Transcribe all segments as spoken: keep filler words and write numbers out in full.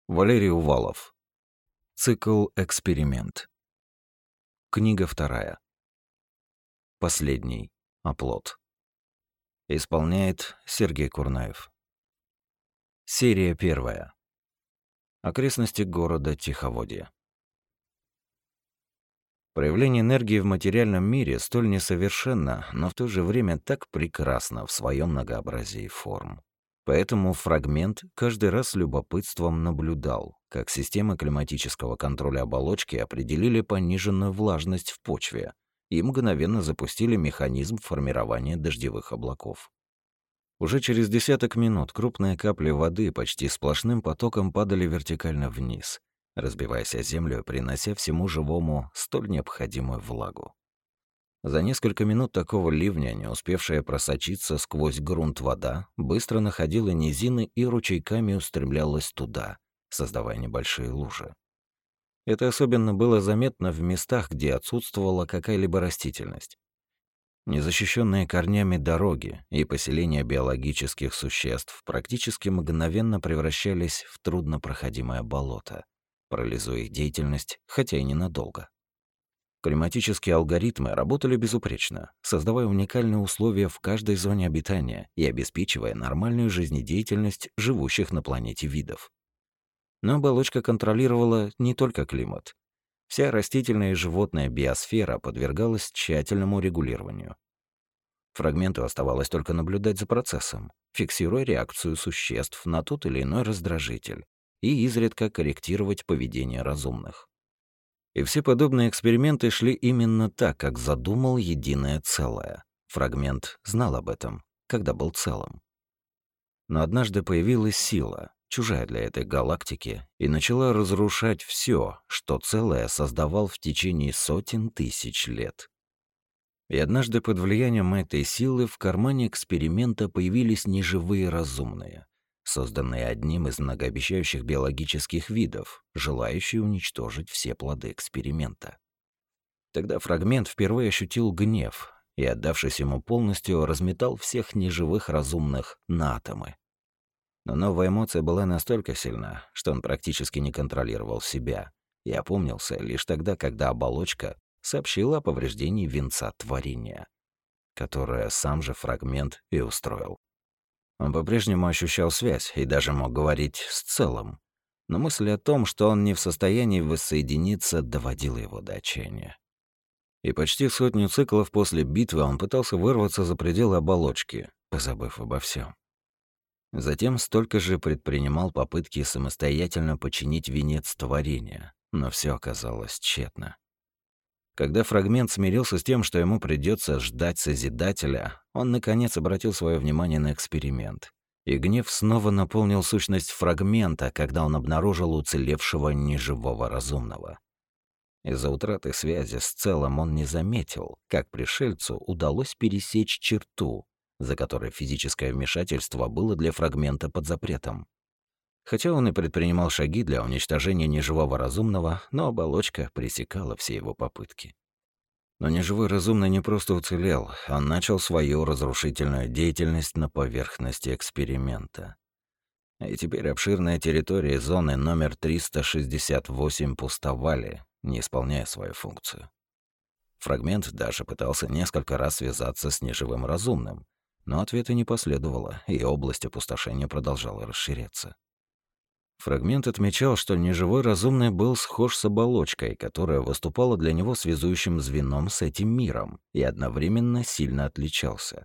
Валерий Увалов. Цикл «Эксперимент». Книга вторая. Последний оплот. Исполняет Сергей Курнаев. Серия первая. Окрестности города Тиховодье. Проявление энергии в материальном мире столь несовершенно, но в то же время так прекрасно в своем многообразии форм. Поэтому фрагмент каждый раз с любопытством наблюдал, как системы климатического контроля оболочки определили пониженную влажность в почве и мгновенно запустили механизм формирования дождевых облаков. Уже через десяток минут крупные капли воды почти сплошным потоком падали вертикально вниз, разбиваясь о землю, принося всему живому столь необходимую влагу. За несколько минут такого ливня, не успевшая просочиться сквозь грунт вода, быстро находила низины и ручейками устремлялась туда, создавая небольшие лужи. Это особенно было заметно в местах, где отсутствовала какая-либо растительность. Незащищенные корнями дороги и поселения биологических существ практически мгновенно превращались в труднопроходимое болото, парализуя их деятельность, хотя и ненадолго. Климатические алгоритмы работали безупречно, создавая уникальные условия в каждой зоне обитания и обеспечивая нормальную жизнедеятельность живущих на планете видов. Но оболочка контролировала не только климат. Вся растительная и животная биосфера подвергалась тщательному регулированию. Фрагменту оставалось только наблюдать за процессом, фиксируя реакцию существ на тот или иной раздражитель и изредка корректировать поведение разумных. И все подобные эксперименты шли именно так, как задумал единое целое. Фрагмент знал об этом, когда был целым. Но однажды появилась сила, чужая для этой галактики, и начала разрушать все, что целое создавал в течение сотен тысяч лет. И однажды под влиянием этой силы в кармане эксперимента появились неживые разумные, созданные одним из многообещающих биологических видов, желающие уничтожить все плоды эксперимента. Тогда фрагмент впервые ощутил гнев и, отдавшись ему полностью, разметал всех неживых разумных на атомы. Но новая эмоция была настолько сильна, что он практически не контролировал себя и опомнился лишь тогда, когда оболочка сообщила о повреждении венца творения, которое сам же фрагмент и устроил. Он по-прежнему ощущал связь и даже мог говорить с целым, но мысль о том, что он не в состоянии воссоединиться, доводила его до отчаяния. И почти сотню циклов после битвы он пытался вырваться за пределы оболочки, позабыв обо всем. Затем столько же предпринимал попытки самостоятельно починить венец творения, но все оказалось тщетно. Когда фрагмент смирился с тем, что ему придется ждать Созидателя, он, наконец, обратил свое внимание на эксперимент. И гнев снова наполнил сущность фрагмента, когда он обнаружил уцелевшего неживого разумного. Из-за утраты связи с целым он не заметил, как пришельцу удалось пересечь черту, за которой физическое вмешательство было для фрагмента под запретом. Хотя он и предпринимал шаги для уничтожения неживого разумного, но оболочка пресекала все его попытки. Но неживой разумный не просто уцелел, он начал свою разрушительную деятельность на поверхности эксперимента. И теперь обширная территория зоны номер триста шестьдесят восемь пустовали, не исполняя свою функцию. Фрагмент даже пытался несколько раз связаться с неживым разумным, но ответа не последовало, и область опустошения продолжала расширяться. Фрагмент отмечал, что неживой разумный был схож с оболочкой, которая выступала для него связующим звеном с этим миром, и одновременно сильно отличался.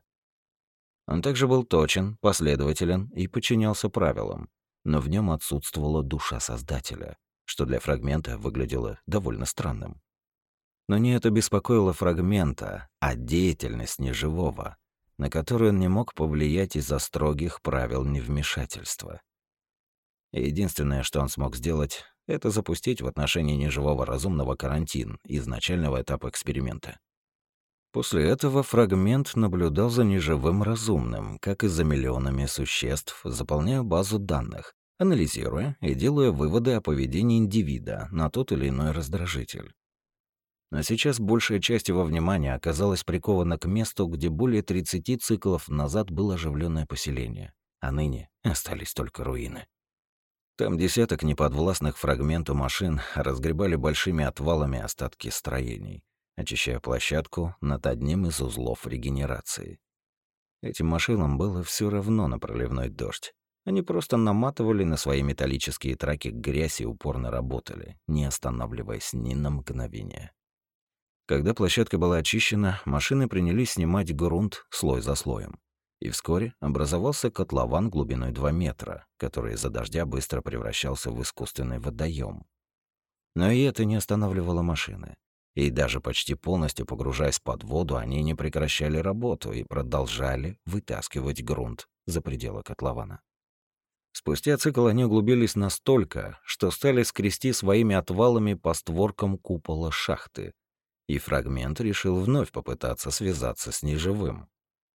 Он также был точен, последователен и подчинялся правилам, но в нем отсутствовала душа Создателя, что для фрагмента выглядело довольно странным. Но не это беспокоило фрагмента, а деятельность неживого, на которую он не мог повлиять из-за строгих правил невмешательства. Единственное, что он смог сделать, это запустить в отношении неживого разумного карантин из начального этапа эксперимента. После этого фрагмент наблюдал за неживым разумным, как и за миллионами существ, заполняя базу данных, анализируя и делая выводы о поведении индивида на тот или иной раздражитель. Но сейчас большая часть его внимания оказалась прикована к месту, где более тридцати циклов назад было оживленное поселение, а ныне остались только руины. Там десяток неподвластных фрагменту машин разгребали большими отвалами остатки строений, очищая площадку над одним из узлов регенерации. Этим машинам было все равно на проливной дождь. Они просто наматывали на свои металлические траки грязь и упорно работали, не останавливаясь ни на мгновение. Когда площадка была очищена, машины принялись снимать грунт слой за слоем. И вскоре образовался котлован глубиной два метра, который из-за дождя быстро превращался в искусственный водоем. Но и это не останавливало машины. И даже почти полностью погружаясь под воду, они не прекращали работу и продолжали вытаскивать грунт за пределы котлована. Спустя цикл они углубились настолько, что стали скрести своими отвалами по створкам купола шахты, и фрагмент решил вновь попытаться связаться с неживым.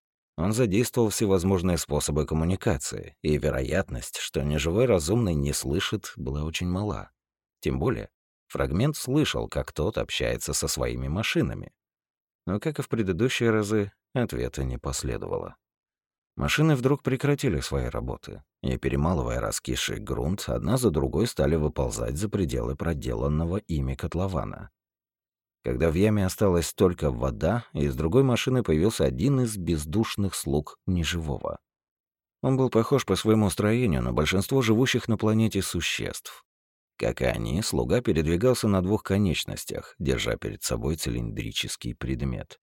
Он задействовал всевозможные способы коммуникации, и вероятность, что неживой разумный не слышит, была очень мала. Тем более, фрагмент слышал, как тот общается со своими машинами. Но, как и в предыдущие разы, ответа не последовало. Машины вдруг прекратили свои работы, и, перемалывая раскисший грунт, одна за другой стали выползать за пределы проделанного ими котлована. Когда в яме осталась только вода, из другой машины появился один из бездушных слуг неживого. Он был похож по своему строению на большинство живущих на планете существ. Как и они, слуга передвигался на двух конечностях, держа перед собой цилиндрический предмет.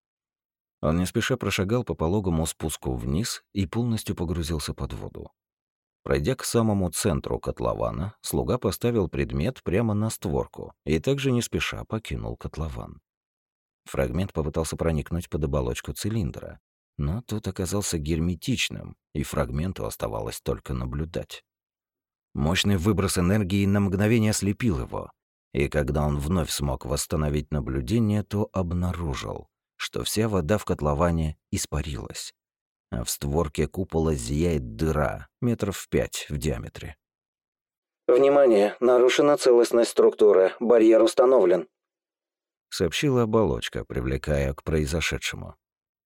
Он не спеша прошагал по пологому спуску вниз и полностью погрузился под воду. Пройдя к самому центру котлована, слуга поставил предмет прямо на створку и также не спеша покинул котлован. Фрагмент попытался проникнуть под оболочку цилиндра, но тот оказался герметичным, и фрагменту оставалось только наблюдать. Мощный выброс энергии на мгновение ослепил его, и когда он вновь смог восстановить наблюдение, то обнаружил, что вся вода в котловане испарилась, а в створке купола зияет дыра метров в пять в диаметре. «Внимание! Нарушена целостность структуры. Барьер установлен», — сообщила оболочка, привлекая к произошедшему.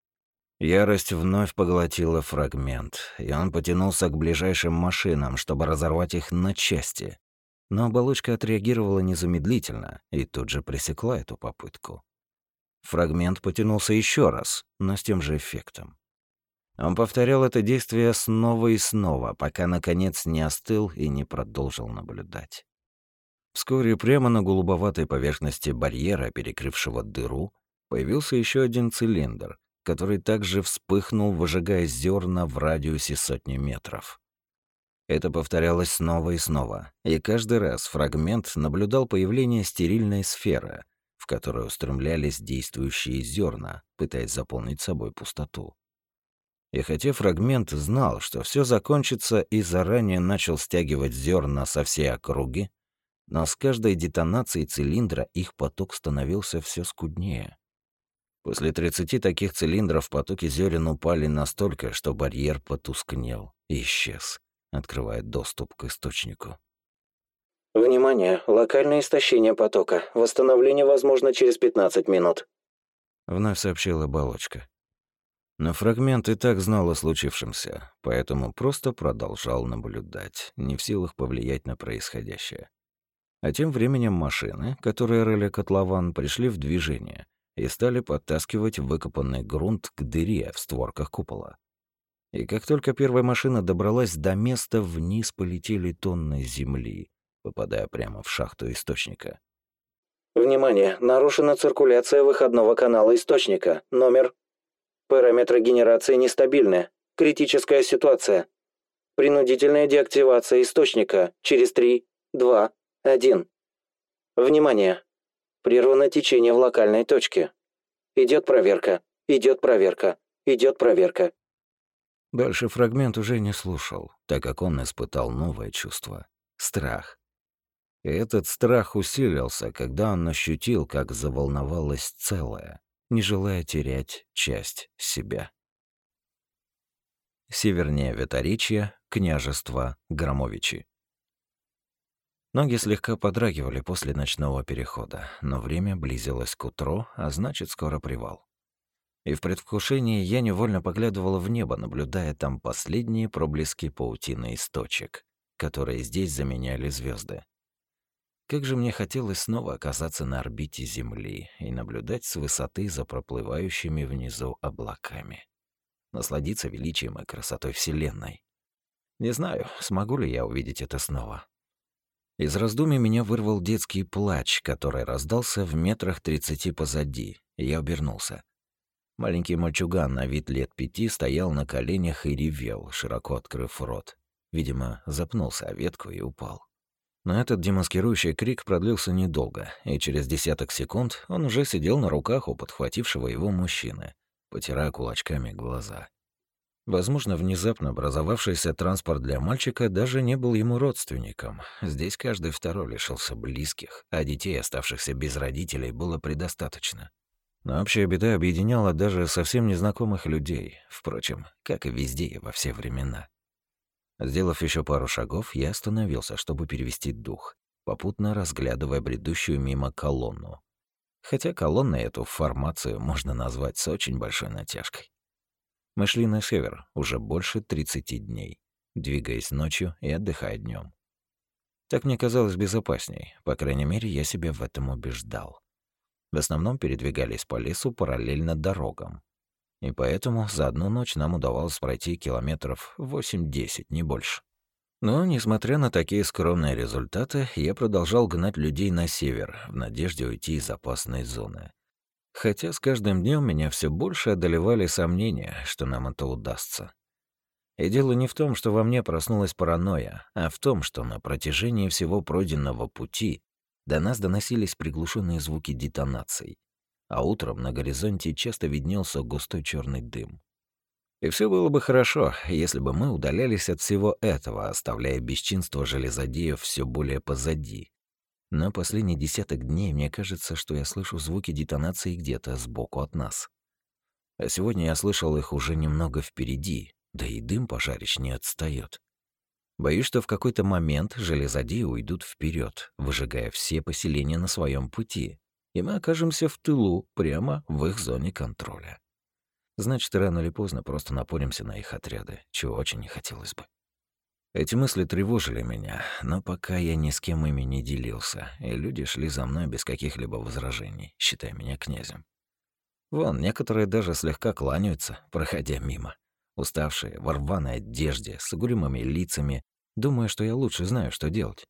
Ярость вновь поглотила фрагмент, и он потянулся к ближайшим машинам, чтобы разорвать их на части. Но оболочка отреагировала незамедлительно и тут же пресекла эту попытку. Фрагмент потянулся еще раз, но с тем же эффектом. Он повторял это действие снова и снова, пока, наконец, не остыл и не продолжил наблюдать. Вскоре прямо на голубоватой поверхности барьера, перекрывшего дыру, появился еще один цилиндр, который также вспыхнул, выжигая зерна в радиусе сотни метров. Это повторялось снова и снова, и каждый раз фрагмент наблюдал появление стерильной сферы, в которую устремлялись действующие зерна, пытаясь заполнить собой пустоту. И хотя фрагмент знал, что все закончится, и заранее начал стягивать зерна со всей округи, но с каждой детонацией цилиндра их поток становился все скуднее. После тридцати таких цилиндров потоки зерен упали настолько, что барьер потускнел и исчез, открывая доступ к источнику. «Внимание! Локальное истощение потока. Восстановление возможно через пятнадцать минут», — вновь сообщила оболочка. Но фрагмент и так знал о случившемся, поэтому просто продолжал наблюдать, не в силах повлиять на происходящее. А тем временем машины, которые рыли котлован, пришли в движение и стали подтаскивать выкопанный грунт к дыре в створках купола. И как только первая машина добралась до места, вниз полетели тонны земли, попадая прямо в шахту источника. «Внимание! Нарушена циркуляция выходного канала источника. Номер. Параметры генерации нестабильны. Критическая ситуация. Принудительная деактивация источника через три, два, один. Внимание! Прервано течение в локальной точке. Идет проверка. Идет проверка. Идет проверка». Дальше фрагмент уже не слушал, так как он испытал новое чувство — страх. И этот страх усилился, когда он ощутил, как заволновалось целое, не желая терять часть себя. Севернее Виторичья, княжество Громовичи. Ноги слегка подрагивали после ночного перехода, но время близилось к утру, а значит, скоро привал. И в предвкушении я невольно поглядывала в небо, наблюдая там последние проблески паутины из точек. которые здесь заменяли звезды. Как же мне хотелось снова оказаться на орбите Земли и наблюдать с высоты за проплывающими внизу облаками. Насладиться величием и красотой Вселенной. Не знаю, смогу ли я увидеть это снова. Из раздумий меня вырвал детский плач, который раздался в метрах тридцати позади, и я обернулся. Маленький мальчуган на вид лет пяти стоял на коленях и ревел, широко открыв рот. Видимо, запнулся о ветку и упал. Но этот демаскирующий крик продлился недолго, и через десяток секунд он уже сидел на руках у подхватившего его мужчины, потирая кулачками глаза. Возможно, внезапно образовавшийся транспорт для мальчика даже не был ему родственником. Здесь каждый второй лишился близких, а детей, оставшихся без родителей, было предостаточно. Но общая беда объединяла даже совсем незнакомых людей, впрочем, как и везде и во все времена. Сделав еще пару шагов, я остановился, чтобы перевести дух, попутно разглядывая бредущую мимо колонну. Хотя колонной эту формацию можно назвать с очень большой натяжкой. Мы шли на север уже больше тридцати дней, двигаясь ночью и отдыхая днем. Так мне казалось безопасней, по крайней мере, я себя в этом убеждал. В основном передвигались по лесу параллельно дорогам. И поэтому за одну ночь нам удавалось пройти километров восемь-десять, не больше. Но, несмотря на такие скромные результаты, я продолжал гнать людей на север, в надежде уйти из опасной зоны. Хотя с каждым днем меня все больше одолевали сомнения, что нам это удастся. И дело не в том, что во мне проснулась паранойя, а в том, что на протяжении всего пройденного пути до нас доносились приглушенные звуки детонаций, а утром на горизонте часто виднелся густой черный дым. И все было бы хорошо, если бы мы удалялись от всего этого, оставляя бесчинство железодеев все более позади. Но последний десяток дней мне кажется, что я слышу звуки детонации где-то сбоку от нас. А сегодня я слышал их уже немного впереди, да и дым пожарищ не отстаёт. Боюсь, что в какой-то момент железодеи уйдут вперед, выжигая все поселения на своем пути, и мы окажемся в тылу, прямо в их зоне контроля. Значит, рано или поздно просто напоримся на их отряды, чего очень не хотелось бы. Эти мысли тревожили меня, но пока я ни с кем ими не делился, и люди шли за мной без каких-либо возражений, считая меня князем. Вон, некоторые даже слегка кланяются, проходя мимо. Уставшие, в рваной одежде, с угрюмыми лицами, думая, что я лучше знаю, что делать.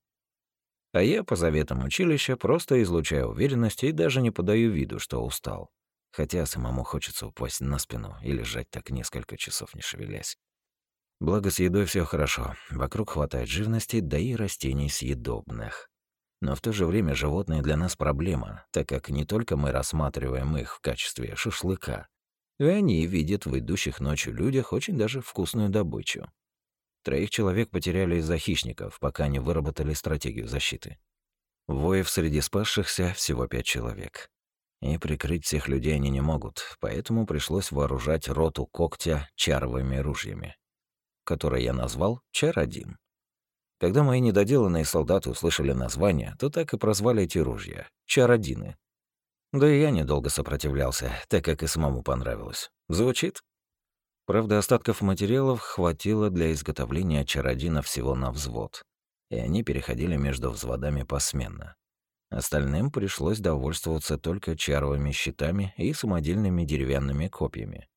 А я, по заветам училища, просто излучаю уверенность и даже не подаю виду, что устал. Хотя самому хочется упасть на спину и лежать так несколько часов, не шевелясь. Благо, с едой все хорошо. Вокруг хватает живности, да и растений съедобных. Но в то же время животные для нас проблема, так как не только мы рассматриваем их в качестве шашлыка, и они видят в идущих ночью людях очень даже вкусную добычу. Троих человек потеряли из-за хищников, пока не выработали стратегию защиты. Воев среди спасшихся всего пять человек. И прикрыть всех людей они не могут, поэтому пришлось вооружать роту когтя чаровыми ружьями, который я назвал Чар один. Когда мои недоделанные солдаты услышали название, то так и прозвали эти ружья — Чародины. Да и я недолго сопротивлялся, так как и самому понравилось. Звучит? Правда, остатков материалов хватило для изготовления Чародина всего на взвод, и они переходили между взводами посменно. Остальным пришлось довольствоваться только чаровыми щитами и самодельными деревянными копьями.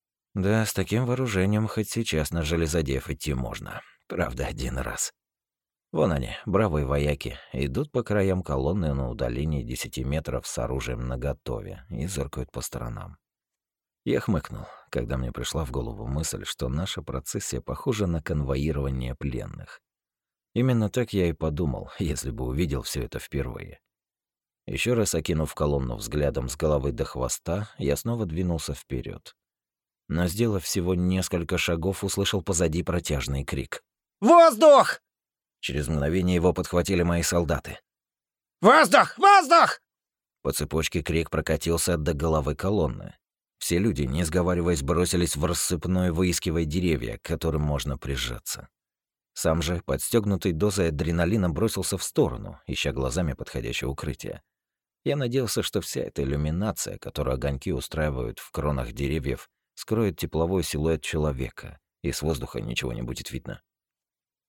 Да, с таким вооружением хоть сейчас на железодеев идти можно. Правда, один раз. Вон они, бравые вояки, идут по краям колонны на удалении десяти метров с оружием наготове и зыркают по сторонам. Я хмыкнул, когда мне пришла в голову мысль, что наша процессия похожа на конвоирование пленных. Именно так я и подумал, если бы увидел все это впервые. Еще раз окинув колонну взглядом с головы до хвоста, я снова двинулся вперед. Но, сделав всего несколько шагов, услышал позади протяжный крик. «Воздух!» Через мгновение его подхватили мои солдаты. «Воздух! Воздух!» По цепочке крик прокатился до головы колонны. Все люди, не сговариваясь, бросились в рассыпной, выискивая деревья, к которым можно прижаться. Сам же, подстегнутый дозой адреналина, бросился в сторону, ища глазами подходящее укрытие. Я надеялся, что вся эта иллюминация, которую огоньки устраивают в кронах деревьев, скроет тепловой силуэт человека, и с воздуха ничего не будет видно.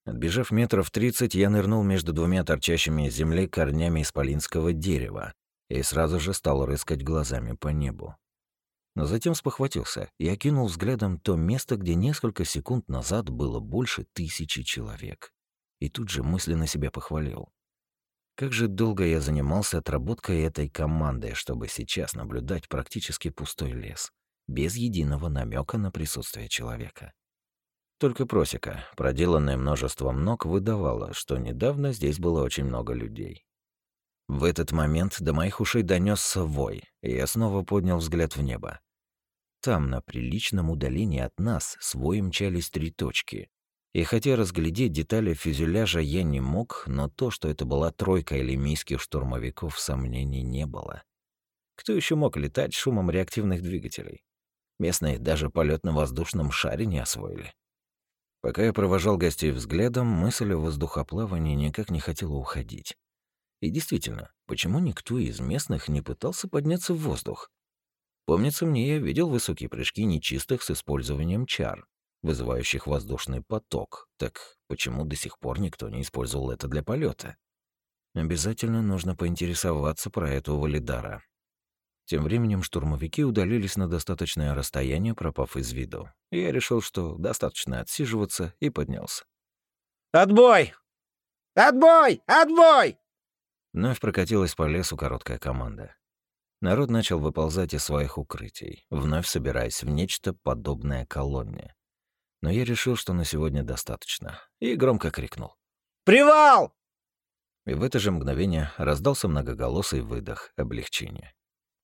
Отбежав метров тридцать, я нырнул между двумя торчащими из земли корнями исполинского дерева и сразу же стал рыскать глазами по небу. Но затем спохватился и окинул взглядом то место, где несколько секунд назад было больше тысячи человек. И тут же мысленно себя похвалил. Как же долго я занимался отработкой этой команды, чтобы сейчас наблюдать практически пустой лес, без единого намека на присутствие человека. Только просека, проделанная множеством ног, выдавала, что недавно здесь было очень много людей. В этот момент до моих ушей донесся вой, и я снова поднял взгляд в небо. Там, на приличном удалении от нас, с воем мчались три точки. И хотя разглядеть детали фюзеляжа я не мог, но то, что это была тройка элемийских штурмовиков, сомнений не было. Кто еще мог летать шумом реактивных двигателей? Местные даже полет на воздушном шаре не освоили. Пока я провожал гостей взглядом, мысль о воздухоплавании никак не хотела уходить. И действительно, почему никто из местных не пытался подняться в воздух? Помнится мне, я видел высокие прыжки нечистых с использованием чар, вызывающих воздушный поток. Так почему до сих пор никто не использовал это для полета? Обязательно нужно поинтересоваться про этого Валидара. Тем временем штурмовики удалились на достаточное расстояние, пропав из виду. И я решил, что достаточно отсиживаться, и поднялся. Отбой! Отбой! Отбой! Вновь прокатилась по лесу короткая команда. Народ начал выползать из своих укрытий, вновь собираясь в нечто подобное колонне. Но я решил, что на сегодня достаточно, и громко крикнул. Привал! И в это же мгновение раздался многоголосый выдох облегчения.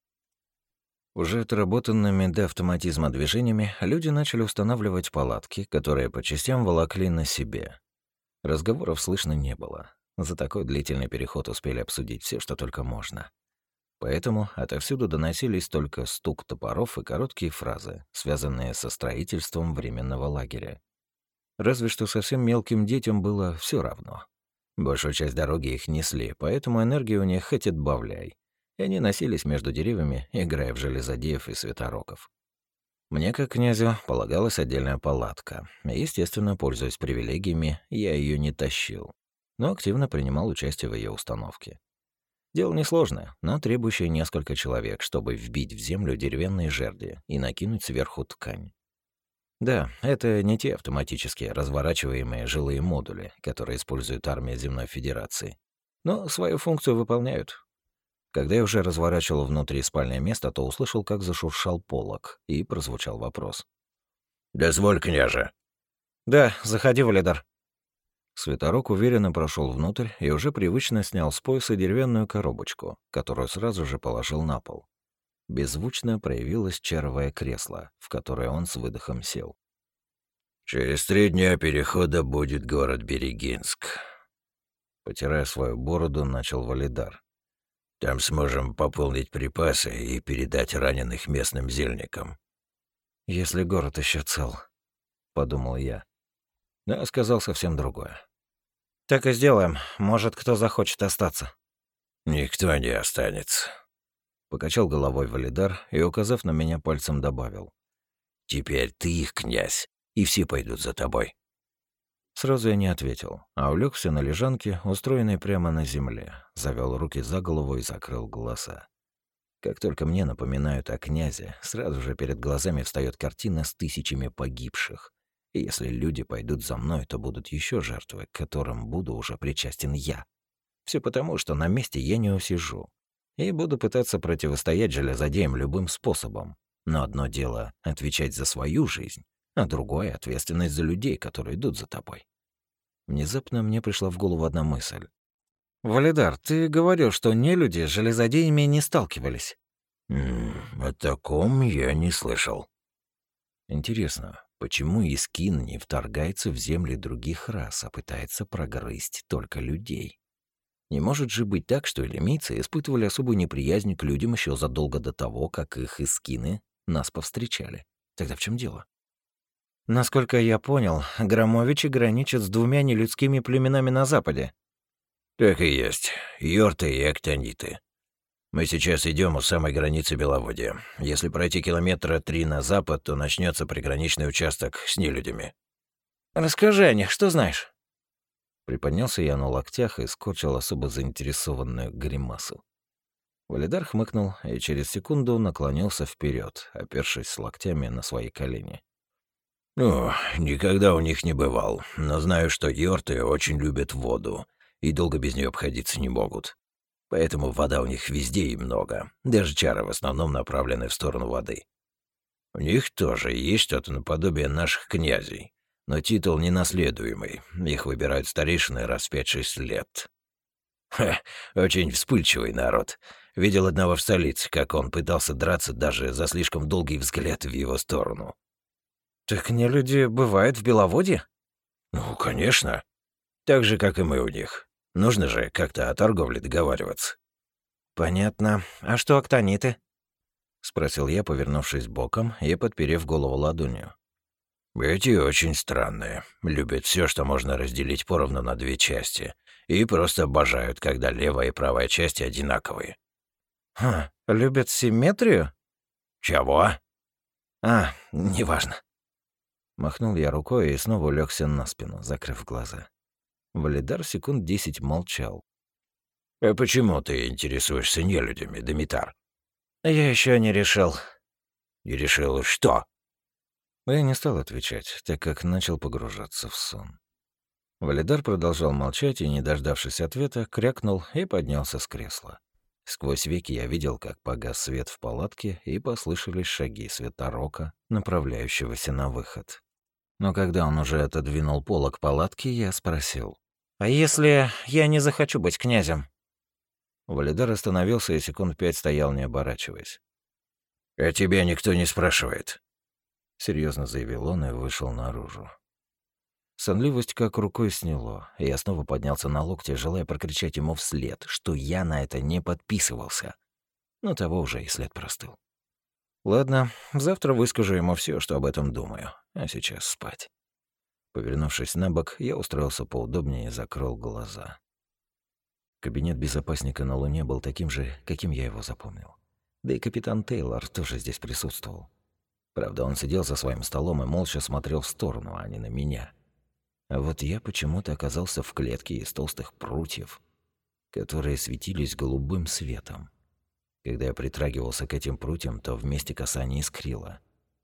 Уже отработанными до автоматизма движениями люди начали устанавливать палатки, которые по частям волокли на себе. Разговоров слышно не было. За такой длительный переход успели обсудить все, что только можно. Поэтому отовсюду доносились только стук топоров и короткие фразы, связанные со строительством временного лагеря. Разве что совсем мелким детям было все равно. Большую часть дороги их несли, поэтому энергии у них хоть отбавляй. И они носились между деревьями, играя в железодеев и светороков. Мне, как князю, полагалась отдельная палатка. Естественно, пользуясь привилегиями, я ее не тащил, но активно принимал участие в ее установке. Дело несложное, но требующее несколько человек, чтобы вбить в землю деревянные жерди и накинуть сверху ткань. Да, это не те автоматически разворачиваемые жилые модули, которые использует армия Земной Федерации, но свою функцию выполняют. Когда я уже разворачивал внутри спальное место, то услышал, как зашуршал полог, и прозвучал вопрос. «Дозволь, княже». «Да, заходи, Валидар». Светорог уверенно прошел внутрь и уже привычно снял с пояса деревянную коробочку, которую сразу же положил на пол. Беззвучно проявилось чаровое кресло, в которое он с выдохом сел. «Через три дня перехода будет город Берегинск». Потирая свою бороду, начал Валидар. «Там сможем пополнить припасы и передать раненых местным зельникам». «Если город еще цел», — подумал я. Но сказал совсем другое. «Так и сделаем. Может, кто захочет остаться». «Никто не останется», — покачал головой Валидар и, указав на меня, пальцем добавил. «Теперь ты их князь, и все пойдут за тобой». Сразу я не ответил, а улегся на лежанке, устроенной прямо на земле, завел руки за голову и закрыл глаза. Как только мне напоминают о князе, сразу же перед глазами встает картина с тысячами погибших. И если люди пойдут за мной, то будут еще жертвы, к которым буду уже причастен я. Все потому, что на месте я не усижу. И буду пытаться противостоять железодеям любым способом. Но одно дело — отвечать за свою жизнь, а другое — ответственность за людей, которые идут за тобой. Внезапно мне пришла в голову одна мысль. «Валидар, ты говорил, что нелюди с железодеями не сталкивались». М -м, «О таком я не слышал». Интересно, почему Искин не вторгается в земли других рас, а пытается прогрызть только людей? Не может же быть так, что элемийцы испытывали особую неприязнь к людям еще задолго до того, как их Искины нас повстречали. Тогда в чем дело? Насколько я понял, Громовичи граничат с двумя нелюдскими племенами на западе. Так и есть. Йорты и Актониты. Мы сейчас идем у самой границы Беловодья. Если пройти километра три на запад, то начнется приграничный участок с нелюдями. Расскажи о них, что знаешь. Приподнялся я на локтях и скорчил особо заинтересованную гримасу. Валидар хмыкнул и через секунду наклонился вперед, опершись локтями на свои колени. «О, никогда у них не бывал, но знаю, что йорты очень любят воду и долго без нее обходиться не могут. Поэтому вода у них везде и много, даже чары в основном направлены в сторону воды. У них тоже есть что-то наподобие наших князей, но титул ненаследуемый, их выбирают старейшины раз в пять-шесть лет. Ха, очень вспыльчивый народ. Видел одного в столице, как он пытался драться даже за слишком долгий взгляд в его сторону. Так не люди бывают в Беловодье? Ну, конечно. Так же, как и мы у них. Нужно же как-то о торговле договариваться. Понятно. А что актониты? Спросил я, повернувшись боком и подперев голову ладонью. Эти очень странные. Любят все, что можно разделить поровну на две части. И просто обожают, когда левая и правая части одинаковые. Ха, любят симметрию? Чего? А, неважно. Махнул я рукой и снова улегся на спину, закрыв глаза. Валидар секунд десять молчал. «А почему ты интересуешься нелюдями, Демитар?» Я еще не решил. «Не решил что?» Я не стал отвечать, так как начал погружаться в сон. Валидар продолжал молчать и, не дождавшись ответа, крякнул и поднялся с кресла. Сквозь веки я видел, как погас свет в палатке, и послышались шаги Святорока, направляющегося на выход. Но когда он уже отодвинул полог палатки, я спросил. «А если я не захочу быть князем?» Валидар остановился и секунд пять стоял, не оборачиваясь. «А тебя никто не спрашивает», — серьезно заявил он и вышел наружу. Сонливость как рукой сняло, и я снова поднялся на локти, желая прокричать ему вслед, что я на это не подписывался. Но того уже и след простыл. Ладно, завтра выскажу ему все, что об этом думаю, а сейчас спать. Повернувшись на бок, я устроился поудобнее и закрыл глаза. Кабинет безопасника на Луне был таким же, каким я его запомнил. Да и капитан Тейлор тоже здесь присутствовал. Правда, он сидел за своим столом и молча смотрел в сторону, а не на меня. А вот я почему-то оказался в клетке из толстых прутьев, которые светились голубым светом. Когда я притрагивался к этим прутьям, то вместе касания искрило.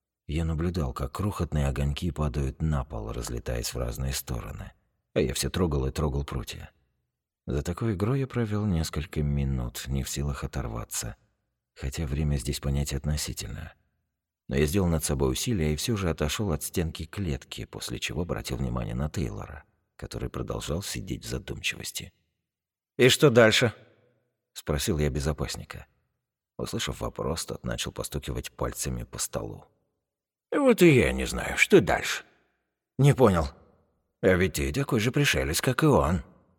Я наблюдал, как крохотные огоньки падают на пол, разлетаясь в разные стороны. А я все трогал и трогал прутья. За такой игрой я провел несколько минут, не в силах оторваться. Хотя время здесь понятие относительное. Но я сделал над собой усилие и все же отошел от стенки клетки, после чего обратил внимание на Тейлора, который продолжал сидеть в задумчивости. «И что дальше?» — спросил я безопасника. Услышав вопрос, тот начал постукивать пальцами по столу. «Вот и я не знаю, что дальше». «Не понял». «А ведь ты такой же пришелец, как и он»,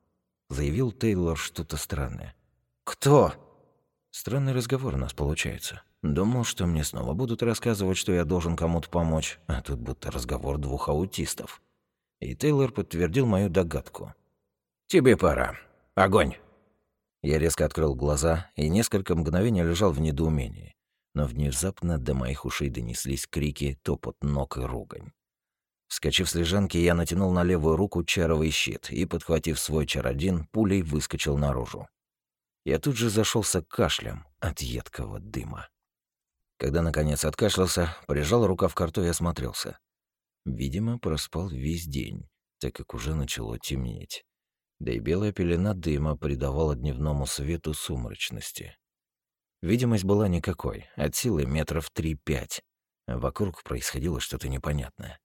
— заявил Тейлор что-то странное. «Кто?» «Странный разговор у нас получается. Думал, что мне снова будут рассказывать, что я должен кому-то помочь, а тут будто разговор двух аутистов». И Тейлор подтвердил мою догадку. «Тебе пора. Огонь!» Я резко открыл глаза и несколько мгновений лежал в недоумении. Но внезапно до моих ушей донеслись крики, топот ног и ругань. Вскочив с лежанки, я натянул на левую руку чаровый щит и, подхватив свой чар один, пулей выскочил наружу. Я тут же зашелся кашлем от едкого дыма. Когда, наконец, откашлялся, прижал рукав к рту и осмотрелся. Видимо, проспал весь день, так как уже начало темнеть. Да и белая пелена дыма придавала дневному свету сумрачности. Видимость была никакой, от силы метров три-пять. А вокруг происходило что-то непонятное.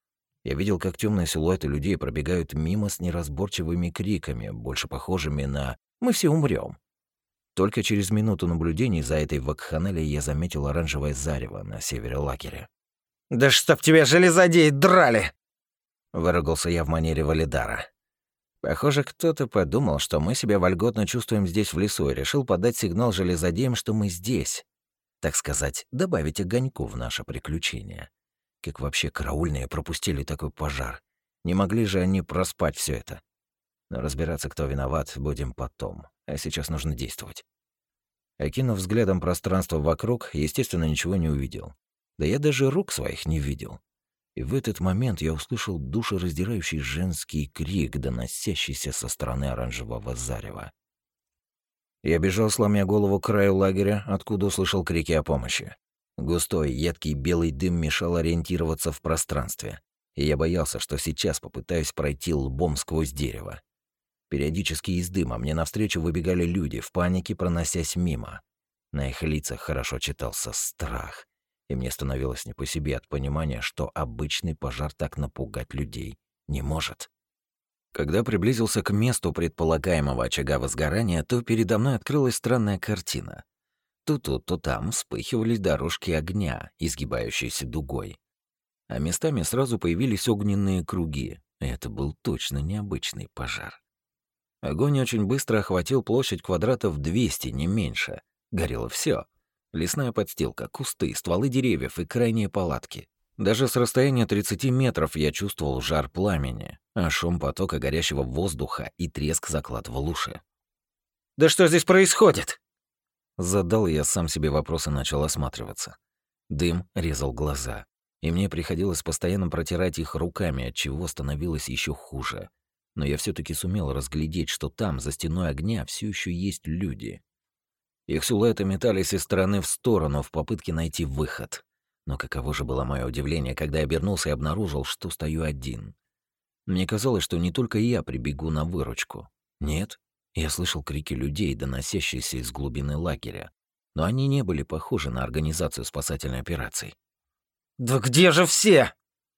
Я видел, как темные силуэты людей пробегают мимо с неразборчивыми криками, больше похожими на «мы все умрем». Только через минуту наблюдений за этой вакханалией я заметил оранжевое зарево на севере лагеря. «Да чтоб тебя железодеи драли!» — выругался я в манере Валидара. Похоже, кто-то подумал, что мы себя вольготно чувствуем здесь в лесу, и решил подать сигнал железодеям, что мы здесь. Так сказать, добавить огоньку в наше приключение. Как вообще караульные пропустили такой пожар? Не могли же они проспать все это? Но разбираться, кто виноват, будем потом. А сейчас нужно действовать. Окинув взглядом пространство вокруг, естественно, ничего не увидел. Да я даже рук своих не видел. И в этот момент я услышал душераздирающий женский крик, доносящийся со стороны оранжевого зарева. Я бежал, сломя голову к краю лагеря, откуда услышал крики о помощи. Густой, едкий белый дым мешал ориентироваться в пространстве, и я боялся, что сейчас попытаюсь пройти лбом сквозь дерево. Периодически из дыма мне навстречу выбегали люди, в панике проносясь мимо. На их лицах хорошо читался страх, и мне становилось не по себе от понимания, что обычный пожар так напугать людей не может. Когда приблизился к месту предполагаемого очага возгорания, то передо мной открылась странная картина. То тут, то там вспыхивали дорожки огня, изгибающиеся дугой. А местами сразу появились огненные круги. Это был точно необычный пожар. Огонь очень быстро охватил площадь квадратов двести, не меньше. Горело все: лесная подстилка, кусты, стволы деревьев и крайние палатки. Даже с расстояния тридцати метров я чувствовал жар пламени, а шум потока горящего воздуха и треск закладывал уши. «Да что здесь происходит?» Задал я сам себе вопрос и начал осматриваться. Дым резал глаза, и мне приходилось постоянно протирать их руками, отчего становилось еще хуже. Но я все таки сумел разглядеть, что там, за стеной огня, все еще есть люди. Их силуэты метались из стороны в сторону в попытке найти выход. Но каково же было мое удивление, когда я обернулся и обнаружил, что стою один. Мне казалось, что не только я прибегу на выручку. Нет, я слышал крики людей, доносящиеся из глубины лагеря, но они не были похожи на организацию спасательной операции. «Да где же все?»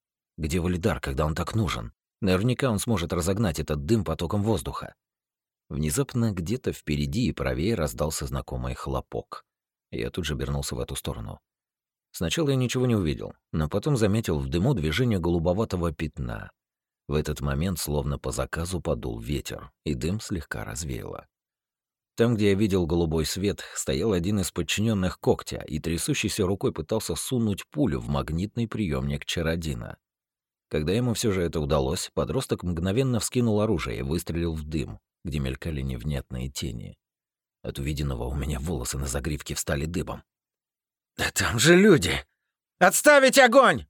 Где Валидар, когда он так нужен? Наверняка он сможет разогнать этот дым потоком воздуха. Внезапно где-то впереди и правее раздался знакомый хлопок. Я тут же обернулся в эту сторону. Сначала я ничего не увидел, но потом заметил в дыму движение голубоватого пятна. В этот момент словно по заказу подул ветер, и дым слегка развеяло. Там, где я видел голубой свет, стоял один из подчиненных Когтя и трясущейся рукой пытался сунуть пулю в магнитный приемник Чародина. Когда ему все же это удалось, подросток мгновенно вскинул оружие и выстрелил в дым, где мелькали невнятные тени. От увиденного у меня волосы на загривке встали дыбом. «Да там же люди! Отставить огонь!»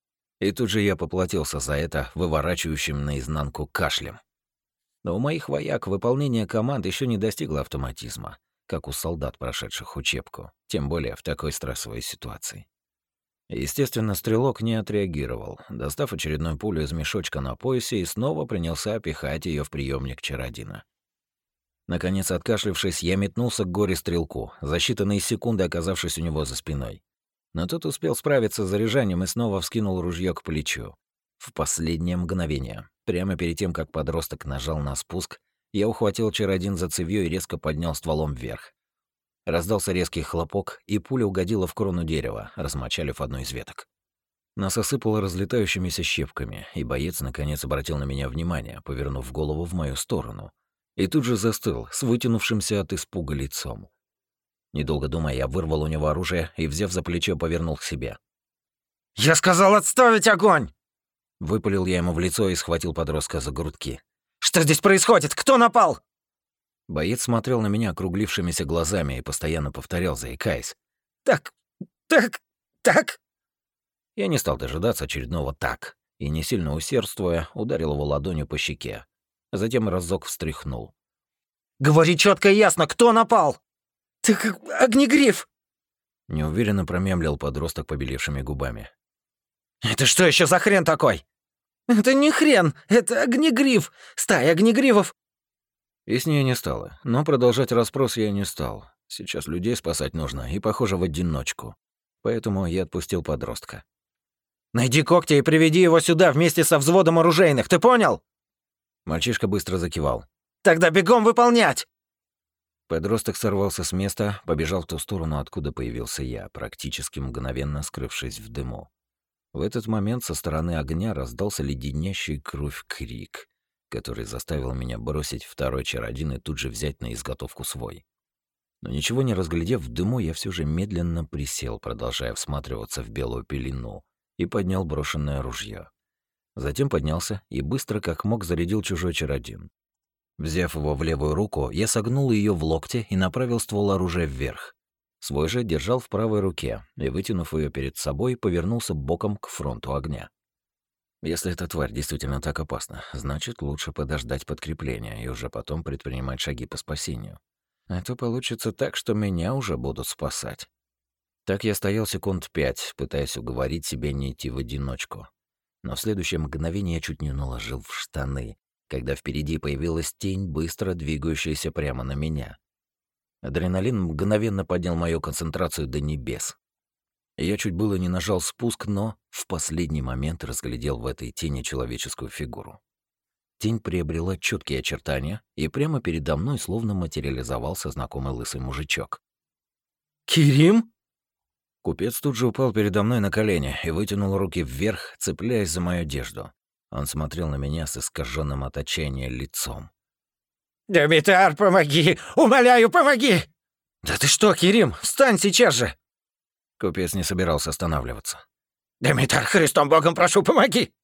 И тут же я поплатился за это выворачивающим наизнанку кашлем. Но у моих вояк выполнение команд еще не достигло автоматизма, как у солдат, прошедших учебку, тем более в такой стрессовой ситуации. Естественно, стрелок не отреагировал, достав очередную пулю из мешочка на поясе и снова принялся пихать ее в приемник Чародина. Наконец, откашлившись, я метнулся к горе-стрелку, за считанные секунды оказавшись у него за спиной. Но тот успел справиться с заряжанием и снова вскинул ружье к плечу. В последнее мгновение, прямо перед тем, как подросток нажал на спуск, я ухватил Чародин за цевьё и резко поднял стволом вверх. Раздался резкий хлопок, и пуля угодила в крону дерева, размочалив одну из веток. Нас осыпало разлетающимися щепками, и боец наконец обратил на меня внимание, повернув голову в мою сторону. И тут же застыл, с вытянувшимся от испуга лицом. Недолго думая, я вырвал у него оружие и, взяв за плечо, повернул к себе. «Я сказал отставить огонь!» Выпалил я ему в лицо и схватил подростка за грудки. «Что здесь происходит? Кто напал?» Боец смотрел на меня округлившимися глазами и постоянно повторял, заикаясь. «Так, так, так...» Я не стал дожидаться очередного «так» и, не сильно усердствуя, ударил его ладонью по щеке. Затем разок встряхнул. «Говори четко и ясно, кто напал!» «Так огнегриф!» Неуверенно промямлил подросток побелевшими губами. «Это что еще за хрен такой?» «Это не хрен, это огнегриф! Стая огнегривов!» Яснее не стало, но продолжать расспрос я не стал. Сейчас людей спасать нужно, и, похоже, в одиночку. Поэтому я отпустил подростка. «Найди Когтя и приведи его сюда вместе со взводом оружейных, ты понял?» Мальчишка быстро закивал. «Тогда бегом выполнять!» Подросток сорвался с места, побежал в ту сторону, откуда появился я, практически мгновенно скрывшись в дыму. В этот момент со стороны огня раздался леденящий кровь крик, который заставил меня бросить второй чародин и тут же взять на изготовку свой. Но ничего не разглядев в дыму, я все же медленно присел, продолжая всматриваться в белую пелену, и поднял брошенное ружье. Затем поднялся и быстро, как мог, зарядил чужой чародин. Взяв его в левую руку, я согнул ее в локте и направил ствол оружия вверх. Свой же держал в правой руке и, вытянув ее перед собой, повернулся боком к фронту огня. Если эта тварь действительно так опасна, значит, лучше подождать подкрепления и уже потом предпринимать шаги по спасению. А то получится так, что меня уже будут спасать. Так я стоял секунд пять, пытаясь уговорить себя не идти в одиночку. Но в следующее мгновение я чуть не наложил в штаны, когда впереди появилась тень, быстро двигающаяся прямо на меня. Адреналин мгновенно поднял мою концентрацию до небес. Я чуть было не нажал спуск, но в последний момент разглядел в этой тени человеческую фигуру. Тень приобрела четкие очертания, и прямо передо мной словно материализовался знакомый лысый мужичок. «Кирим?» Купец тут же упал передо мной на колени и вытянул руки вверх, цепляясь за мою одежду. Он смотрел на меня с искаженным от отчаяния лицом. «Демитар, помоги! Умоляю, помоги!» «Да ты что, Кирим, встань сейчас же!» Купец не собирался останавливаться. «Демитар, Христом Богом прошу, помоги!»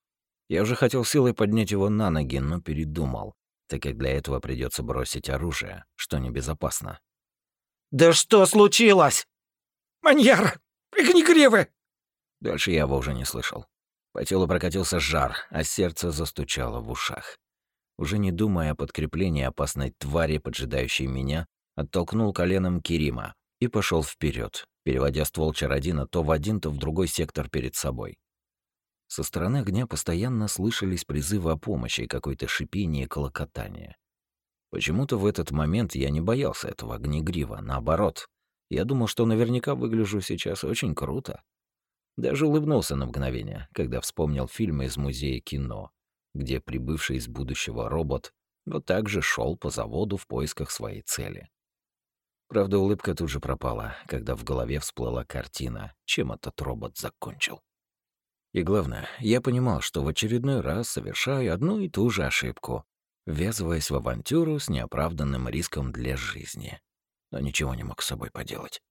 Я уже хотел силой поднять его на ноги, но передумал, так как для этого придется бросить оружие, что небезопасно. «Да что случилось? Маньяр! Огнегривы!» Дальше я его уже не слышал. По телу прокатился жар, а сердце застучало в ушах. Уже не думая о подкреплении опасной твари, поджидающей меня, оттолкнул коленом Кирима и пошел вперед, переводя ствол чародина то в один, то в другой сектор перед собой. Со стороны огня постоянно слышались призывы о помощи и какое-то шипение и клокотание. Почему-то в этот момент я не боялся этого огнегрива, наоборот. Я думал, что наверняка выгляжу сейчас очень круто. Даже улыбнулся на мгновение, когда вспомнил фильмы из музея кино, где прибывший из будущего робот вот так же шел по заводу в поисках своей цели. Правда, улыбка тут же пропала, когда в голове всплыла картина, чем этот робот закончил. И главное, я понимал, что в очередной раз совершаю одну и ту же ошибку, ввязываясь в авантюру с неоправданным риском для жизни. Но ничего не мог с собой поделать.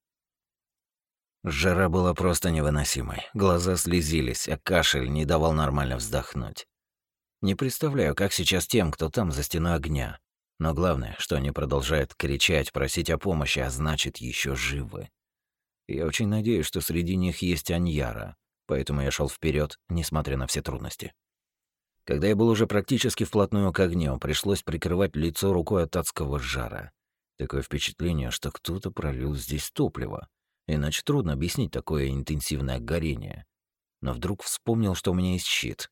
Жара была просто невыносимой. Глаза слезились, а кашель не давал нормально вздохнуть. Не представляю, как сейчас тем, кто там за стеной огня. Но главное, что они продолжают кричать, просить о помощи, а значит, еще живы. Я очень надеюсь, что среди них есть Аньяра, поэтому я шел вперед, несмотря на все трудности. Когда я был уже практически вплотную к огню, пришлось прикрывать лицо рукой от адского жара. Такое впечатление, что кто-то пролил здесь топливо. Иначе трудно объяснить такое интенсивное горение. Но вдруг вспомнил, что у меня есть щит.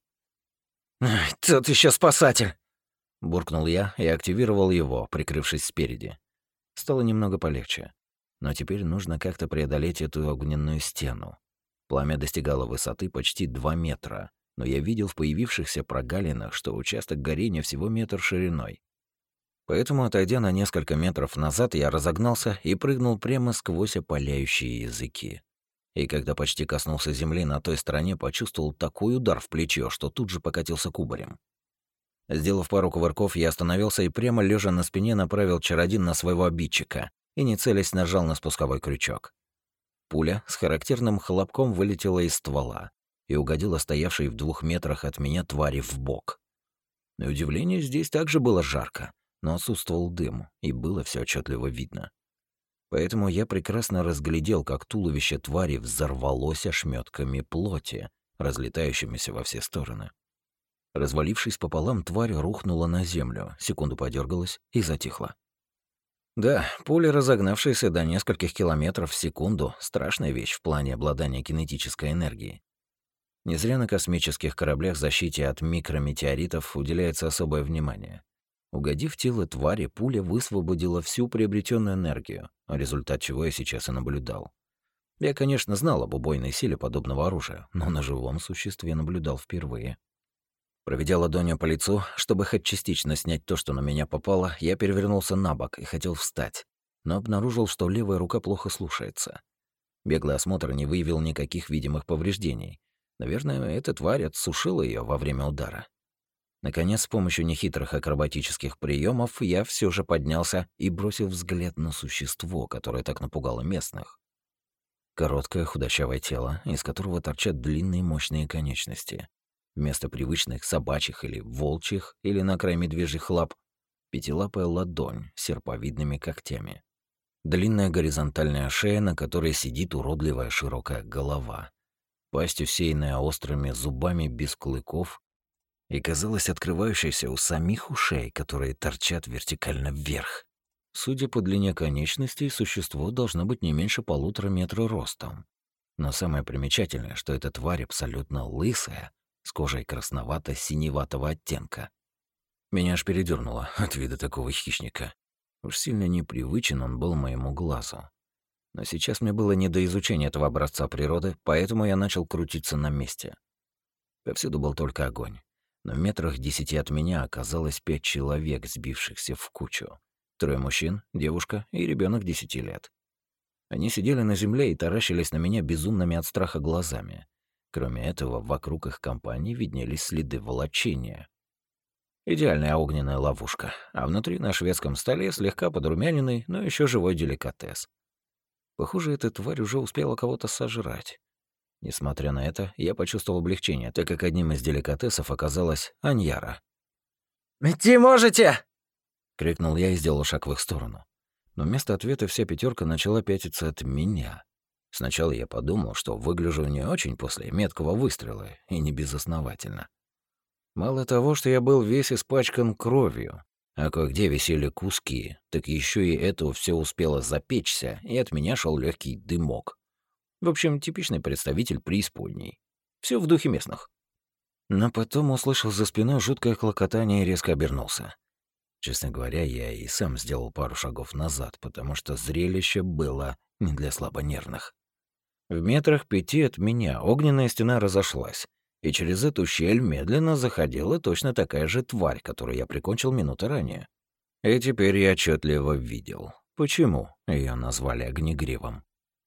«Тут еще спасатель!» Буркнул я и активировал его, прикрывшись спереди. Стало немного полегче. Но теперь нужно как-то преодолеть эту огненную стену. Пламя достигало высоты почти два метра, но я видел в появившихся прогалинах, что участок горения всего метр шириной. Поэтому, отойдя на несколько метров назад, я разогнался и прыгнул прямо сквозь опаляющие языки. И когда почти коснулся земли на той стороне, почувствовал такой удар в плечо, что тут же покатился кубарем. Сделав пару кувырков, я остановился и прямо лежа на спине направил чародин на своего обидчика и, не целясь, нажал на спусковой крючок. Пуля с характерным хлопком вылетела из ствола и угодила стоявшей в двух метрах от меня твари в бок. На удивление, здесь также было жарко, но отсутствовал дым, и было все отчетливо видно. Поэтому я прекрасно разглядел, как туловище твари взорвалось ошметками плоти, разлетающимися во все стороны. Развалившись пополам, тварь рухнула на землю, секунду подергалась и затихла. Да, пуля, разогнавшаяся до нескольких километров в секунду, страшная вещь в плане обладания кинетической энергией. Не зря на космических кораблях защите от микрометеоритов уделяется особое внимание. Угодив в тело твари, пуля высвободила всю приобретенную энергию, результат чего я сейчас и наблюдал. Я, конечно, знал об убойной силе подобного оружия, но на живом существе наблюдал впервые. Проведя ладонью по лицу, чтобы хоть частично снять то, что на меня попало, я перевернулся на бок и хотел встать, но обнаружил, что левая рука плохо слушается. Беглый осмотр не выявил никаких видимых повреждений. Наверное, эта тварь отсушила ее во время удара. Наконец, с помощью нехитрых акробатических приемов я все же поднялся и бросил взгляд на существо, которое так напугало местных. Короткое худощавое тело, из которого торчат длинные мощные конечности. Вместо привычных собачьих или волчьих, или на край медвежьих лап, пятилапая ладонь с серповидными когтями. Длинная горизонтальная шея, на которой сидит уродливая широкая голова. пасть, усеянная острыми зубами без клыков, и, казалось, открывающаяся у самих ушей, которые торчат вертикально вверх. Судя по длине конечностей, существо должно быть не меньше полутора метра ростом. Но самое примечательное, что эта тварь абсолютно лысая, с кожей красновато-синеватого оттенка. Меня аж передёрнуло от вида такого хищника. Уж сильно непривычен он был моему глазу. Но сейчас мне было не до изучения этого образца природы, поэтому я начал крутиться на месте. Повсюду был только огонь. Но в метрах десяти от меня оказалось пять человек, сбившихся в кучу. Трое мужчин, девушка и ребенок десяти лет. Они сидели на земле и таращились на меня безумными от страха глазами. Кроме этого, вокруг их компании виднелись следы волочения. Идеальная огненная ловушка, а внутри на шведском столе слегка подрумяненный, но еще живой деликатес. Похоже, эта тварь уже успела кого-то сожрать. Несмотря на это, я почувствовал облегчение, так как одним из деликатесов оказалась Аньяра. «Идти можете!» — крикнул я и сделал шаг в их сторону. Но вместо ответа вся пятерка начала пятиться от меня. Сначала я подумал, что выгляжу не очень после меткого выстрела, и не безосновательно. Мало того, что я был весь испачкан кровью, а кое-где висели куски, так еще и это все успело запечься, и от меня шел легкий дымок. В общем, типичный представитель преисподней. Все в духе местных. Но потом услышал за спиной жуткое клокотание и резко обернулся. Честно говоря, я и сам сделал пару шагов назад, потому что зрелище было не для слабонервных. В метрах пяти от меня огненная стена разошлась, и через эту щель медленно заходила точно такая же тварь, которую я прикончил минуту ранее. И теперь я отчетливо видел, почему ее назвали огнегривом.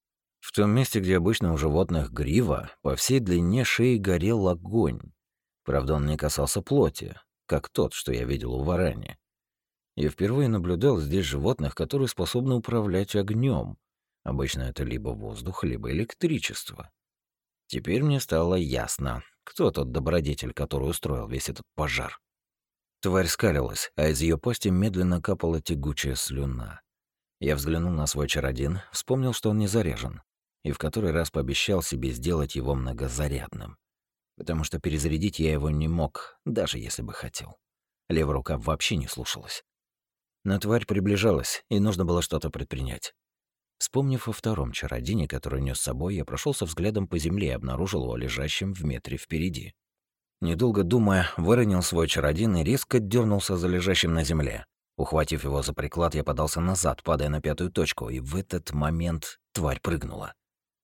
В том месте, где обычно у животных грива, по всей длине шеи горел огонь. Правда, он не касался плоти, как тот, что я видел у варани. Я впервые наблюдал здесь животных, которые способны управлять огнем. Обычно это либо воздух, либо электричество. Теперь мне стало ясно, кто тот добродетель, который устроил весь этот пожар. Тварь скалилась, а из ее пасти медленно капала тягучая слюна. Я взглянул на свой чародин, вспомнил, что он не заряжен, и в который раз пообещал себе сделать его многозарядным. Потому что перезарядить я его не мог, даже если бы хотел. Левая рука вообще не слушалась. Но тварь приближалась, и нужно было что-то предпринять. Вспомнив о втором чародине, который нес с собой, я прошелся взглядом по земле и обнаружил его лежащим в метре впереди. Недолго думая, выронил свой чародин и резко дернулся за лежащим на земле. Ухватив его за приклад, я подался назад, падая на пятую точку, и в этот момент тварь прыгнула.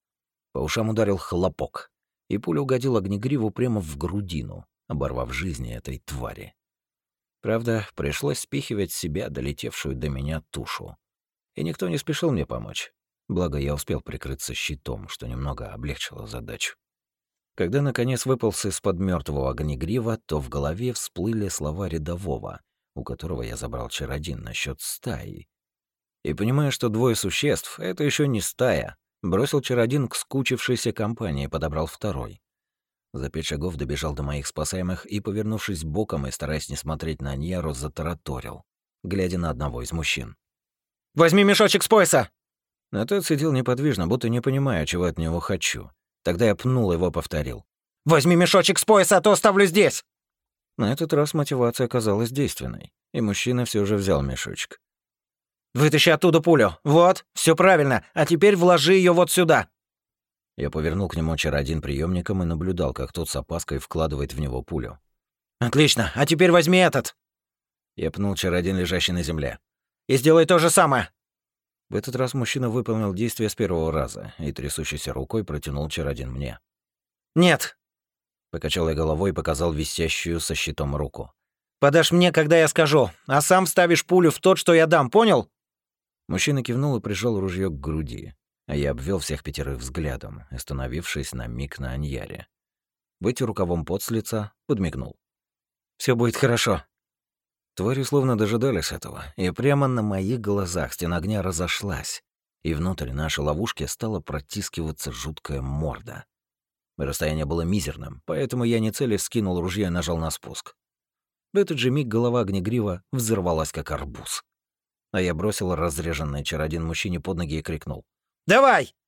По ушам ударил хлопок, и пуля угодила огнегриву прямо в грудину, оборвав жизни этой твари. Правда, пришлось спихивать с себя долетевшую до меня тушу. И никто не спешил мне помочь. Благо, я успел прикрыться щитом, что немного облегчило задачу. Когда, наконец, выполз из-под мертвого огнегрива, то в голове всплыли слова рядового, у которого я забрал чародин насчет стаи. И, понимая, что двое существ — это еще не стая, бросил чародин к скучившейся компании и подобрал второй. За пять шагов добежал до моих спасаемых и, повернувшись боком и стараясь не смотреть на Аньяру, затараторил, глядя на одного из мужчин. «Возьми мешочек с пояса!» Но тот сидел неподвижно, будто не понимая, чего от него хочу. Тогда я пнул его, повторил. «Возьми мешочек с пояса, а то оставлю здесь!» На этот раз мотивация оказалась действенной, и мужчина все же взял мешочек. «Вытащи оттуда пулю. Вот, все правильно. А теперь вложи ее вот сюда». Я повернул к нему чародин приемником и наблюдал, как тот с опаской вкладывает в него пулю. «Отлично. А теперь возьми этот». Я пнул чародин, лежащий на земле. «И сделай то же самое». В этот раз мужчина выполнил действие с первого раза и трясущейся рукой протянул чародин мне. «Нет». Покачал я головой и показал висящую со щитом руку. «Подашь мне, когда я скажу, а сам вставишь пулю в тот, что я дам, понял?» Мужчина кивнул и прижал ружье к груди, а я обвел всех пятерых взглядом, остановившись на миг на Аньяре. Вытер рукавом пот с лица, подмигнул. Все будет хорошо». Твари словно дожидались этого, и прямо на моих глазах стена огня разошлась, и внутрь нашей ловушки стала протискиваться жуткая морда. Расстояние было мизерным, поэтому я, не целясь, скинул ружье и нажал на спуск. В этот же миг голова огнегрива взорвалась, как арбуз. А я бросил разреженный чародин мужчине под ноги и крикнул. «Давай!»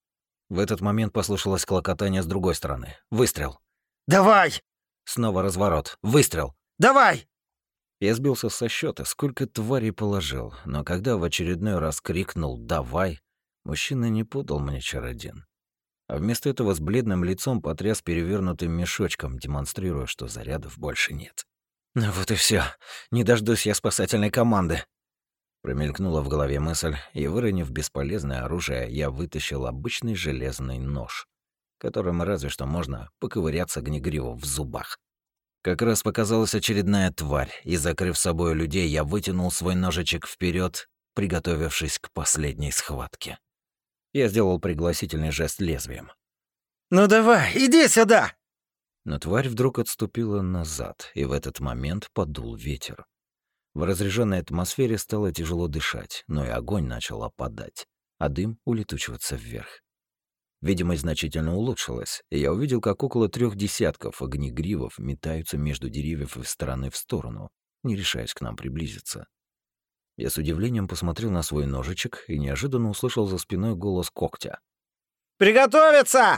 В этот момент послышалось клокотание с другой стороны. Выстрел. «Давай! Снова разворот. Выстрел. Давай!» Я сбился со счета, сколько тварей положил, но когда в очередной раз крикнул «давай», мужчина не подал мне чародин. А вместо этого с бледным лицом потряс перевернутым мешочком, демонстрируя, что зарядов больше нет. «Ну вот и все. Не дождусь я спасательной команды». Промелькнула в голове мысль, и, выронив бесполезное оружие, я вытащил обычный железный нож, которым разве что можно поковыряться огнегриву в зубах. Как раз показалась очередная тварь, и, закрыв собой людей, я вытянул свой ножичек вперед, приготовившись к последней схватке. Я сделал пригласительный жест лезвием. «Ну давай, иди сюда!» Но тварь вдруг отступила назад, и в этот момент подул ветер. В разряженной атмосфере стало тяжело дышать, но и огонь начал опадать, а дым улетучиваться вверх. Видимость значительно улучшилась, и я увидел, как около трех десятков огнегривов метаются между деревьев из стороны в сторону, не решаясь к нам приблизиться. Я с удивлением посмотрел на свой ножичек и неожиданно услышал за спиной голос когтя. «Приготовиться!»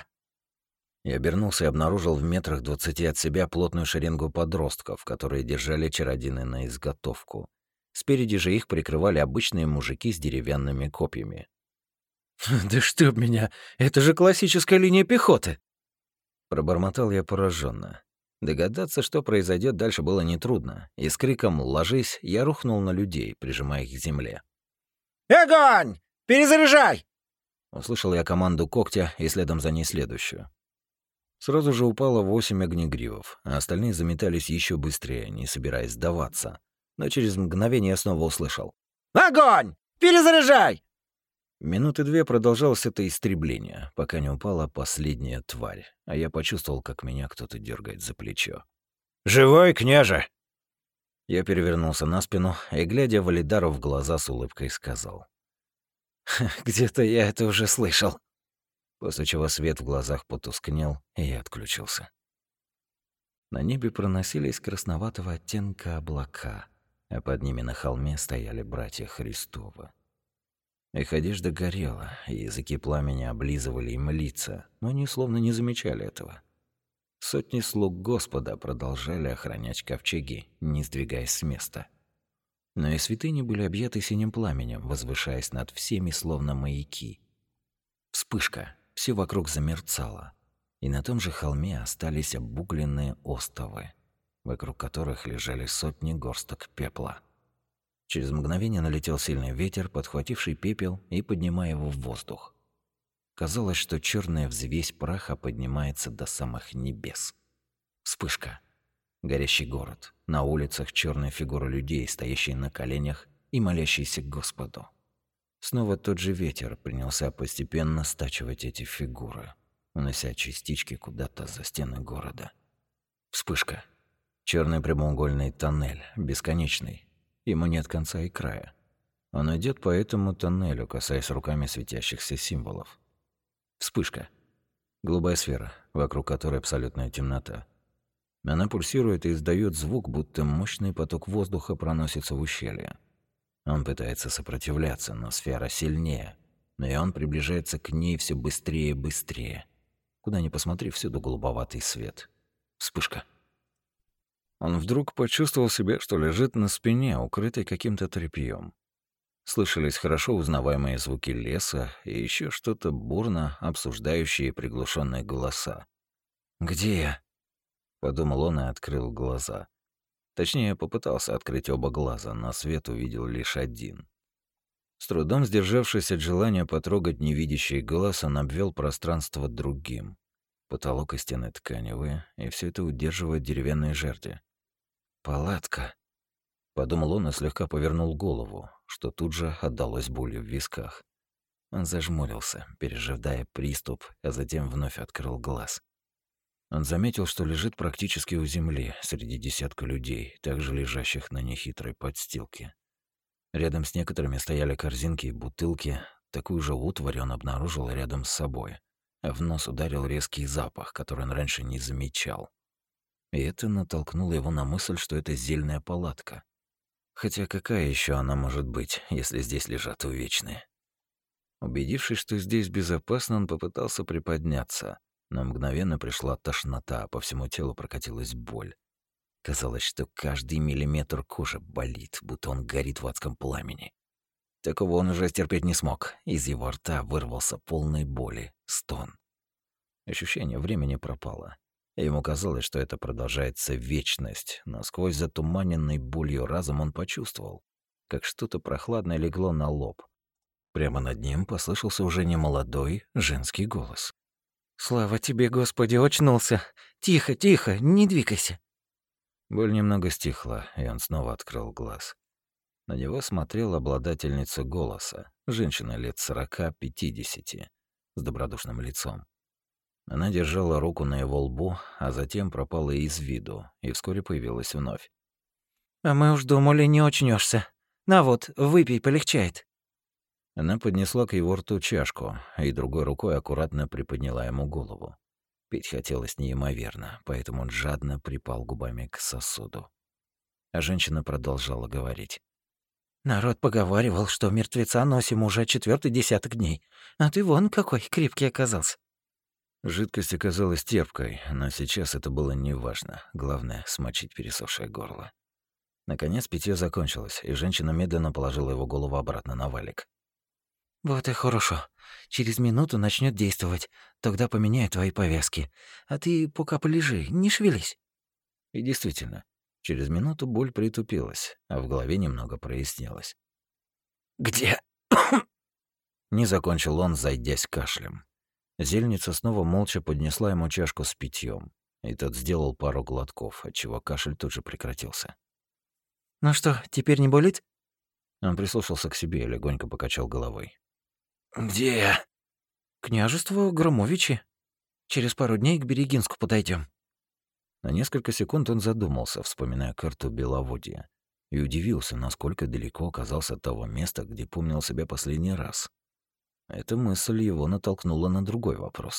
Я обернулся и обнаружил в метрах двадцати от себя плотную шеренгу подростков, которые держали чародины на изготовку. Спереди же их прикрывали обычные мужики с деревянными копьями. «Да чтоб меня! Это же классическая линия пехоты!» Пробормотал я пораженно. Догадаться, что произойдет дальше, было нетрудно, и с криком «Ложись!» я рухнул на людей, прижимая их к земле. «Огонь! Перезаряжай!» Услышал я команду когтя и следом за ней следующую. Сразу же упало восемь огнегривов, а остальные заметались еще быстрее, не собираясь сдаваться. Но через мгновение я снова услышал. «Огонь! Перезаряжай!» Минуты две продолжалось это истребление, пока не упала последняя тварь, а я почувствовал, как меня кто-то дергает за плечо. «Живой, княже?» Я перевернулся на спину и, глядя Валидару в глаза, с улыбкой сказал. «Где-то я это уже слышал». После чего свет в глазах потускнел, и я отключился. На небе проносились красноватого оттенка облака, а под ними на холме стояли братья Христовы. Их одежда горела, и языки пламени облизывали им лица, но они словно не замечали этого. Сотни слуг Господа продолжали охранять ковчеги, не сдвигаясь с места. Но и святыни были объяты синим пламенем, возвышаясь над всеми словно маяки. Вспышка, все вокруг замерцало, и на том же холме остались обугленные остовы, вокруг которых лежали сотни горсток пепла. Через мгновение налетел сильный ветер, подхвативший пепел и поднимая его в воздух. Казалось, что черная взвесь праха поднимается до самых небес. Вспышка. Горящий город. На улицах черные фигуры людей, стоящие на коленях и молящиеся Господу. Снова тот же ветер принялся постепенно стачивать эти фигуры, унося частички куда-то за стены города. Вспышка. Черный прямоугольный тоннель, бесконечный. Ему нет конца и края. Он идет по этому тоннелю, касаясь руками светящихся символов. Вспышка. Голубая сфера, вокруг которой абсолютная темнота. Она пульсирует и издает звук, будто мощный поток воздуха проносится в ущелье. Он пытается сопротивляться, но сфера сильнее, и он приближается к ней все быстрее и быстрее. Куда ни посмотри, всюду голубоватый свет. Вспышка. Он вдруг почувствовал себя, что лежит на спине, укрытой каким-то тряпьем. Слышались хорошо узнаваемые звуки леса и еще что-то бурно обсуждающие приглушенные голоса. «Где я?» — подумал он и открыл глаза. Точнее, попытался открыть оба глаза, но свет увидел лишь один. С трудом сдержавшись от желания потрогать невидящий глаз, он обвел пространство другим. Потолок и стены тканевые, и все это удерживает деревянные жерди. «Палатка», — подумал он и слегка повернул голову, что тут же отдалось болью в висках. Он зажмурился, пережидая приступ, а затем вновь открыл глаз. Он заметил, что лежит практически у земли, среди десятка людей, также лежащих на нехитрой подстилке. Рядом с некоторыми стояли корзинки и бутылки. Такую же утварь он обнаружил рядом с собой. А в нос ударил резкий запах, который он раньше не замечал. И это натолкнуло его на мысль, что это зельная палатка. Хотя какая еще она может быть, если здесь лежат увечные? Убедившись, что здесь безопасно, он попытался приподняться, но мгновенно пришла тошнота, а по всему телу прокатилась боль. Казалось, что каждый миллиметр кожи болит, будто он горит в адском пламени. Такого он уже терпеть не смог. Из его рта вырвался полной боли стон. Ощущение времени пропало. Ему казалось, что это продолжается вечность, но сквозь затуманенный болью разум он почувствовал, как что-то прохладное легло на лоб. Прямо над ним послышался уже немолодой женский голос. «Слава тебе, Господи, очнулся! Тихо, тихо, не двигайся!» Боль немного стихла, и он снова открыл глаз. На него смотрела обладательница голоса, женщина лет сорока-пятидесяти, с добродушным лицом. Она держала руку на его лбу, а затем пропала из виду и вскоре появилась вновь. «А мы уж думали, не очнешься. На вот, выпей, полегчает». Она поднесла к его рту чашку и другой рукой аккуратно приподняла ему голову. Пить хотелось неимоверно, поэтому он жадно припал губами к сосуду. А женщина продолжала говорить. «Народ поговаривал, что мертвеца носим уже четвертый десяток дней, а ты вон какой крепкий оказался». Жидкость оказалась терпкой, но сейчас это было неважно. Главное — смочить пересохшее горло. Наконец питье закончилось, и женщина медленно положила его голову обратно на валик. «Вот и хорошо. Через минуту начнет действовать. Тогда поменяю твои повязки. А ты пока полежи, не шевелись». И действительно, через минуту боль притупилась, а в голове немного прояснилось. «Где?» Не закончил он, зайдясь кашлем. Зельница снова молча поднесла ему чашку с питьем, и тот сделал пару глотков, отчего кашель тут же прекратился. «Ну что, теперь не болит?» Он прислушался к себе и легонько покачал головой. «Где?» «Княжество Громовичи. Через пару дней к Берегинску подойдем. На несколько секунд он задумался, вспоминая карту Беловодья, и удивился, насколько далеко оказался от того места, где помнил себя последний раз. Эта мысль его натолкнула на другой вопрос.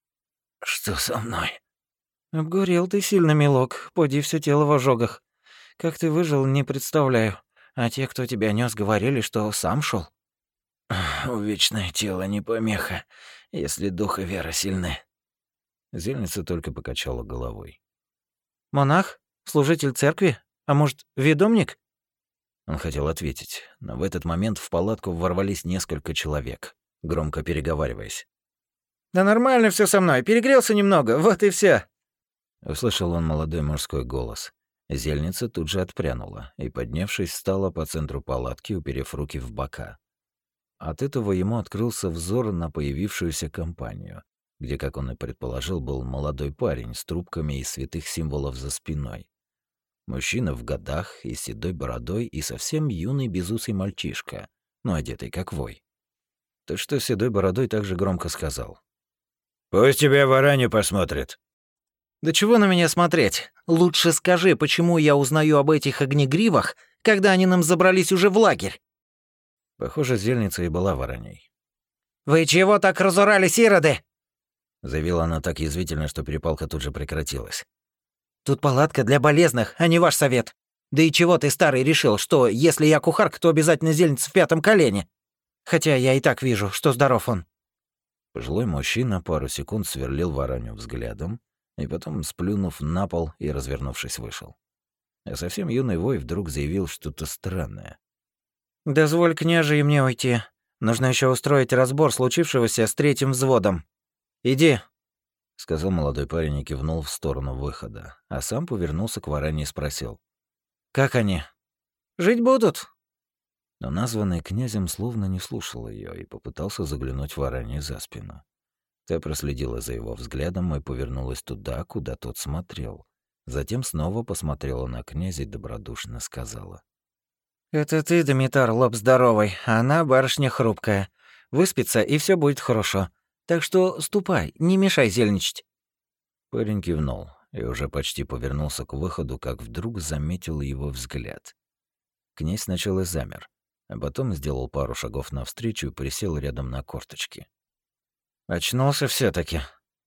«Что со мной?» «Обгорел ты сильно, милок, поди все тело в ожогах. Как ты выжил, не представляю. А те, кто тебя нёс, говорили, что сам шел. «Увечное тело не помеха, если дух и вера сильны». Зельница только покачала головой. «Монах? Служитель церкви? А может, ведомник?» Он хотел ответить, но в этот момент в палатку ворвались несколько человек, громко переговариваясь. «Да нормально все со мной, перегрелся немного, вот и все. Услышал он молодой мужской голос. Зельница тут же отпрянула и, поднявшись, встала по центру палатки, уперев руки в бока. От этого ему открылся взор на появившуюся компанию, где, как он и предположил, был молодой парень с трубками и святых символов за спиной. Мужчина в годах и с седой бородой и совсем юный безусый мальчишка, но одетый как вой. Тот, что с седой бородой, также громко сказал. «Пусть тебя Вараню посмотрит». «Да чего на меня смотреть? Лучше скажи, почему я узнаю об этих огнегривах, когда они нам забрались уже в лагерь?» Похоже, зельница и была Вороней. «Вы чего так разорались, ироды?» Заявила она так язвительно, что перепалка тут же прекратилась. «Тут палатка для болезных, а не ваш совет. Да и чего ты, старый, решил, что если я кухарка, то обязательно зельница в пятом колене? Хотя я и так вижу, что здоров он». Пожилой мужчина пару секунд сверлил Вороню взглядом, и потом, сплюнув на пол и развернувшись, вышел. А совсем юный вой вдруг заявил что-то странное. «Дозволь, княже, и мне уйти. Нужно еще устроить разбор случившегося с третьим взводом. Иди», — сказал молодой парень и кивнул в сторону выхода, а сам повернулся к Варане и спросил. «Как они?» «Жить будут». Но названный князем словно не слушал ее и попытался заглянуть Варане за спину. Та проследила за его взглядом и повернулась туда, куда тот смотрел. Затем снова посмотрела на князя и добродушно сказала. «Это ты, Домитар, лоб здоровый, а она барышня хрупкая. Выспится, и все будет хорошо. Так что ступай, не мешай зельничать». Парень кивнул и уже почти повернулся к выходу, как вдруг заметил его взгляд. Князь сначала замер, а потом сделал пару шагов навстречу и присел рядом на корточки. «Очнулся все таки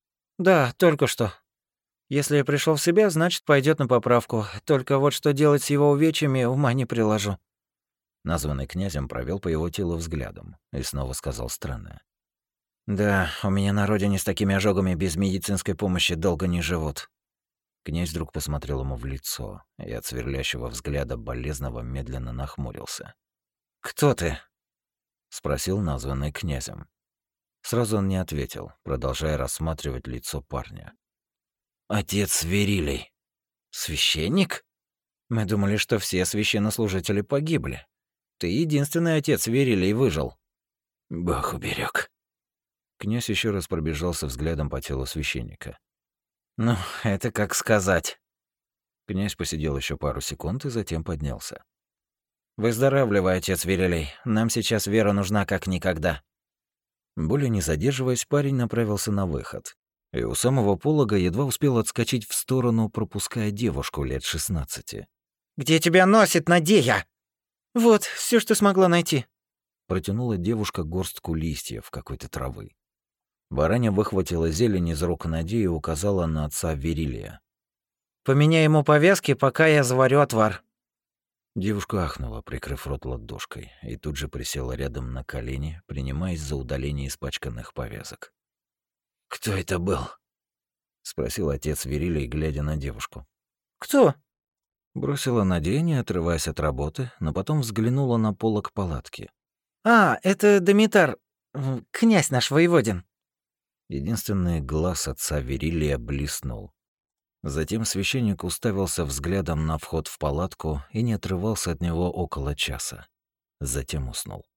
«Да, только что. Если я пришел в себя, значит, пойдет на поправку. Только вот что делать с его увечьями, ума не приложу». Названный князем провел по его телу взглядом и снова сказал странное. «Да, у меня на родине с такими ожогами без медицинской помощи долго не живут». Князь вдруг посмотрел ему в лицо и от сверлящего взгляда болезного медленно нахмурился. «Кто ты?» — спросил названный князем. Сразу он не ответил, продолжая рассматривать лицо парня. «Отец Верилей». «Священник? Мы думали, что все священнослужители погибли. Ты единственный отец Верилей выжил». «Бог уберег». Князь еще раз пробежался взглядом по телу священника. «Ну, это как сказать». Князь посидел еще пару секунд и затем поднялся. «Выздоравливай, отец Верилей. Нам сейчас вера нужна как никогда». Более не задерживаясь, парень направился на выход. И у самого полога едва успел отскочить в сторону, пропуская девушку лет шестнадцати. «Где тебя носит, Надея?» «Вот, все, что смогла найти». Протянула девушка горстку листьев какой-то травы. Бараня выхватила зелень из рук Надеи и указала на отца Верилия. «Поменяй ему повязки, пока я заварю отвар». Девушка ахнула, прикрыв рот ладошкой, и тут же присела рядом на колени, принимаясь за удаление испачканных повязок. «Кто это был?» — спросил отец Верилий, глядя на девушку. «Кто?» Бросила Надея, не отрываясь от работы, но потом взглянула на полог палатки. «А, это Домитар, князь наш воеводин». Единственный глаз отца Верилия блеснул. Затем священник уставился взглядом на вход в палатку и не отрывался от него около часа. Затем уснул.